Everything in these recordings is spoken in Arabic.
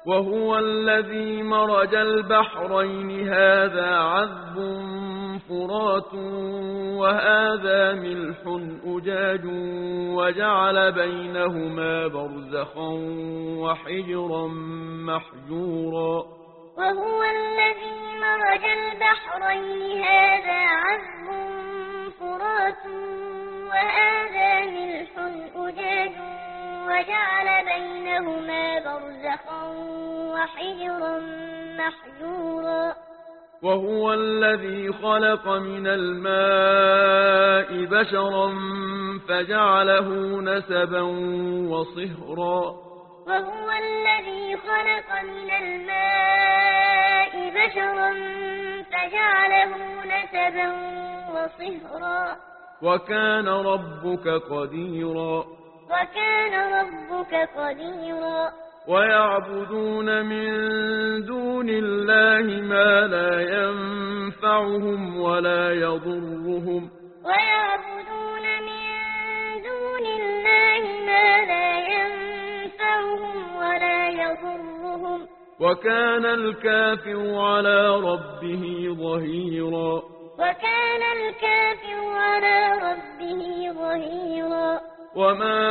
وهو الذي مرج البحرين هذا عذب فرات وهذا ملح أجاج وجعل بينهما برزخا وحجرا محجورا وهو الذي مرج البحرين هذا عذب فرات وهذا ملح أجاج وجعل بينهما برزخا وحجرا محجورا وهو الذي خلق من الماء بشرا فجعله نسبا وصهرا وهو الذي خلق من الماء بشرا فجعله نسبا وصهرا وكان ربك قديرا وكان ربك قديرا ويعبدون من دون الله ما لا ينفعهم ولا يضرهم ويعبدون من دون الله ما لا ينفعهم ولا يضرهم وكان الكافر على ربه ظهيرا وكان الكافر على ربه ظهيرا وما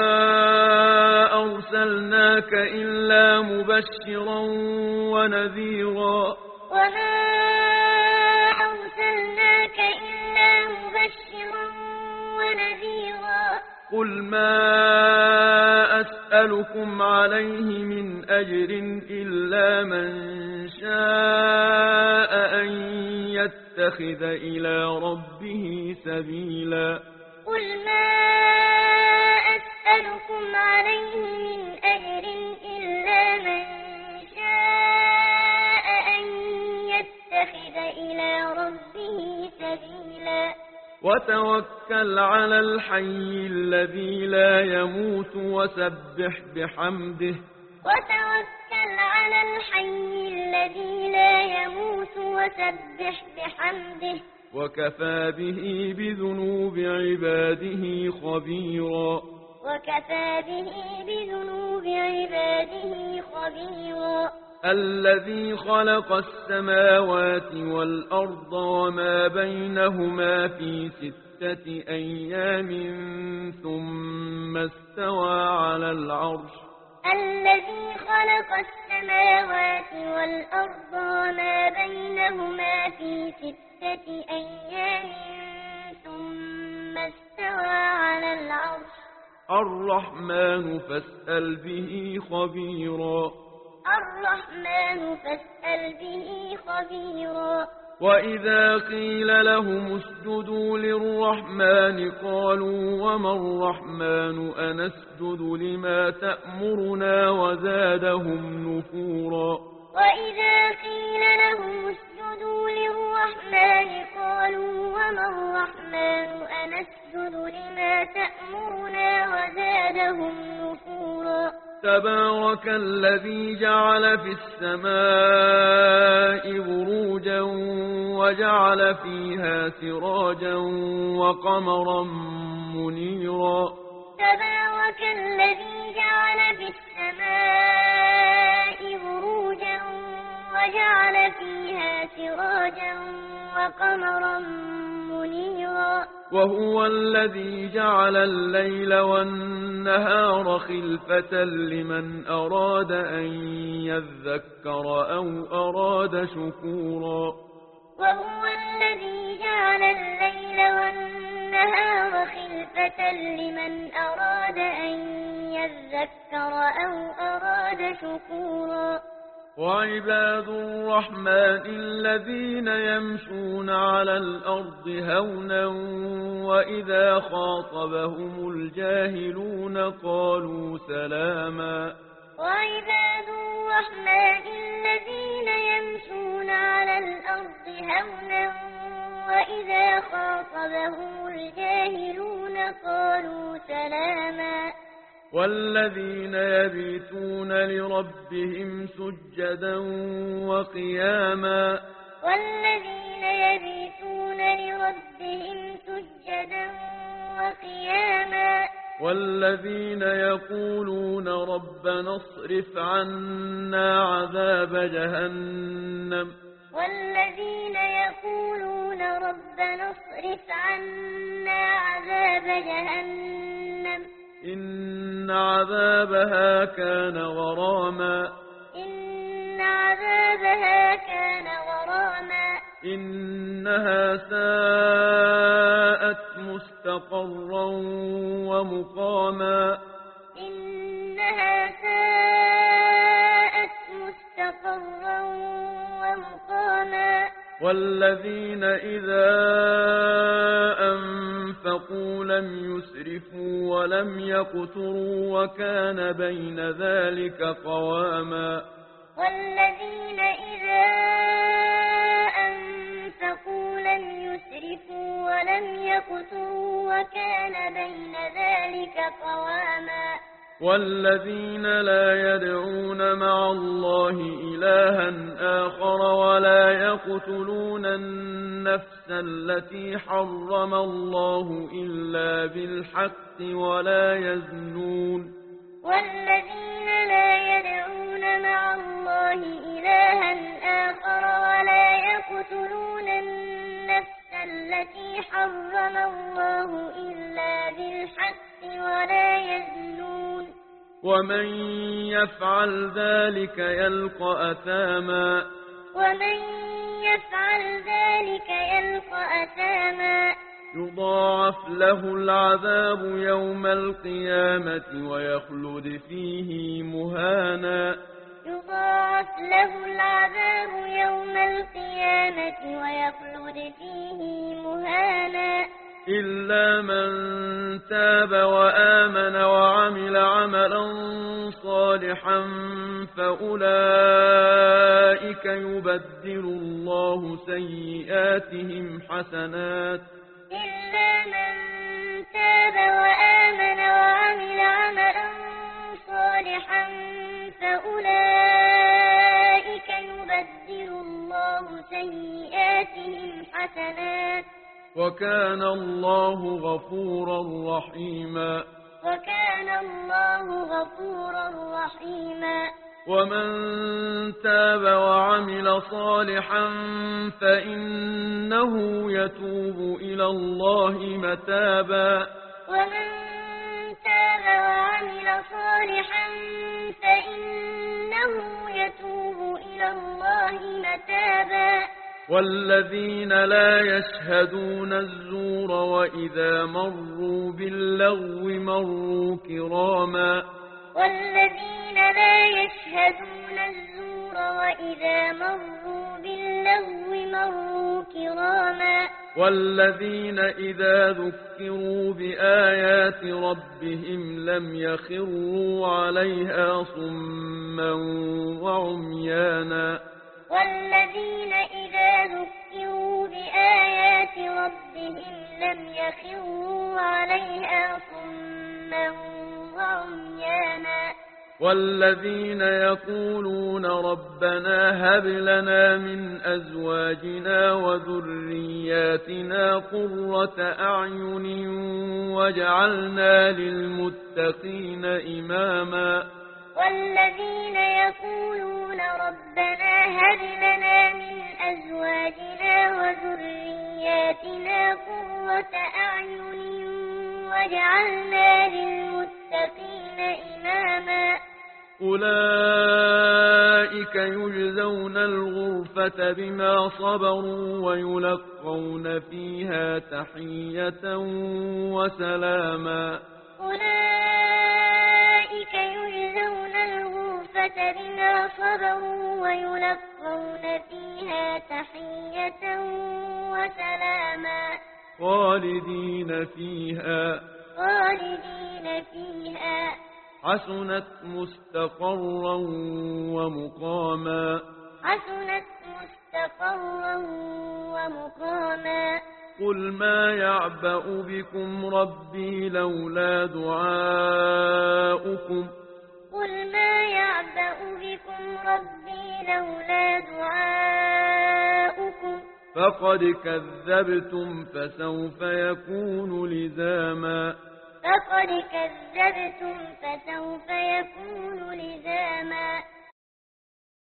أرسلناك إلا مبشرا ونذيرا وما أرسلناك إلا مبشرا ونذيرا قل ما أسألكم عليه من أجر إلا من شاء أن يتخذ إلى ربه سبيلا قل ما أسألكم عليه من أجر إلا من شاء أن يتخذ إلى ربه سبيلا وتوكل على الحي الذي لا يموت وسبح بحمده وتوكل على الحي الذي لا يموت وسبح بحمده وكفى به بذنوب عباده خبيرا وكفى به بذنوب عباده خبيرا الذي خلق السماوات والأرض وما بينهما في 6 أيام ثم استوى على العرش الذي خلق السماوات والأرض وما بينهما في 6 أيام ثم استوى على العرش الرحمن فاسأل به خبيرا الرحمن فاسأل به خبيرا وإذا قيل لهم اسجدوا للرحمن قالوا وما الرحمن أنسجد لما تأمرنا وزادهم نفورا وإذا قيل لهم اسجدوا للرحمن قالوا وما الرحمن أنسجد لما تأمرنا وزادهم نفورا تبارك الذي جعل في السماء بروجا وجعل فيها سراجا وقمرا منيرا تبارك الذي جعل في السماء بروجا وجعل فيها سراجا وقمرا منيرا وهو الذي جعل الليل والنهار خلفة لمن أراد أن يذكر أو أراد شكورا وهو الذي جعل الليل والنهار خلفة لمن أراد أن يذكر أو أراد شكورا وعباد الرحمن الذين يمشون على الأرض هونا وإذا خاطبهم الجاهلون قالوا سلاما وعباد الرحمن الذين يمشون على الأرض هونا وإذا خاطبهم الجاهلون قالوا سلاما والذين يبيتون لربهم سجدا وقياما والذين يبيتون لربهم سجدا وقياما والذين يقولون ربنا اصرف عنا عذاب جهنم والذين يقولون ربنا اصرف عنا عذاب جهنم إن عذابها كان غراما إن عذابها كان غراما إنها ساءت مستقرا ومقاما إنها ساءت مستقرا ومقاما والذين إذا أنفقوا لم يسرفوا ولم يقتروا وكان بين ذلك قواما والذين إذا أنفقوا لم يسرفوا ولم يقتروا وكان بين ذلك قواما والذين لا يدعون مع الله إلها آخر ولا يقتلون النفس التي حرم الله إلا بالحق ولا يزنون والذين لا يدعون مع الله إلها آخر ولا يقتلون النفس التي حرم الله إلا بالحق ولا يزنون ومن يفعل ذلك يلقى أثاما ومن يفعل ذلك يلقى أثاما يضاعف له العذاب يوم القيامة ويخلد فيه مهانا يضاعف له العذاب يوم القيامة ويخلد فيه مهانا إلا من تاب وآمن وعمل عملا صالحا فأولئك يبدل الله سيئاتهم حسنات إلا من تاب وآمن وعمل عملا صالحا فأولئك يبدل الله سيئاتهم حسنات وكان الله غفورا رحيما وكان الله غفورا رحيما ومن تاب وعمل صالحا فإنه يتوب إلى الله متابا ومن تاب وعمل صالحا فإنه يتوب إلى الله متابا والذين لا يشهدون الزور وإذا مروا باللغو مروا كراما والذين لا يشهدون الزور وإذا مروا باللغو مروا كراما والذين إذا ذكروا بآيات ربهم لم يخروا عليها صما وعميانا والذين إذا ذكروا بآيات ربهم لم يخروا عليها صما وعميانا والذين يقولون ربنا هب لنا من أزواجنا وذرياتنا قرة أعين واجعلنا للمتقين إماما والذين يقولون ربنا هب لنا من أزواجنا وذرياتنا قرة أعين واجعلنا للمتقين إماما أولئك يجزون الغرفة بما صبروا ويلقون فيها تحية وسلاما أولئك يجزون الغرفة بما صبروا ويلقون فيها تحية وسلاما خالدين فيها حسنت مستقرا ومقاما حسنت مستقرا ومقاما قل ما يعبأ بكم ربي لولا دعاؤكم قل ما يعبأ بكم ربي لولا دعاؤكم فقد كذبتم فسوف يكون لزاما فقد كذبتم فسوف يكون لزاما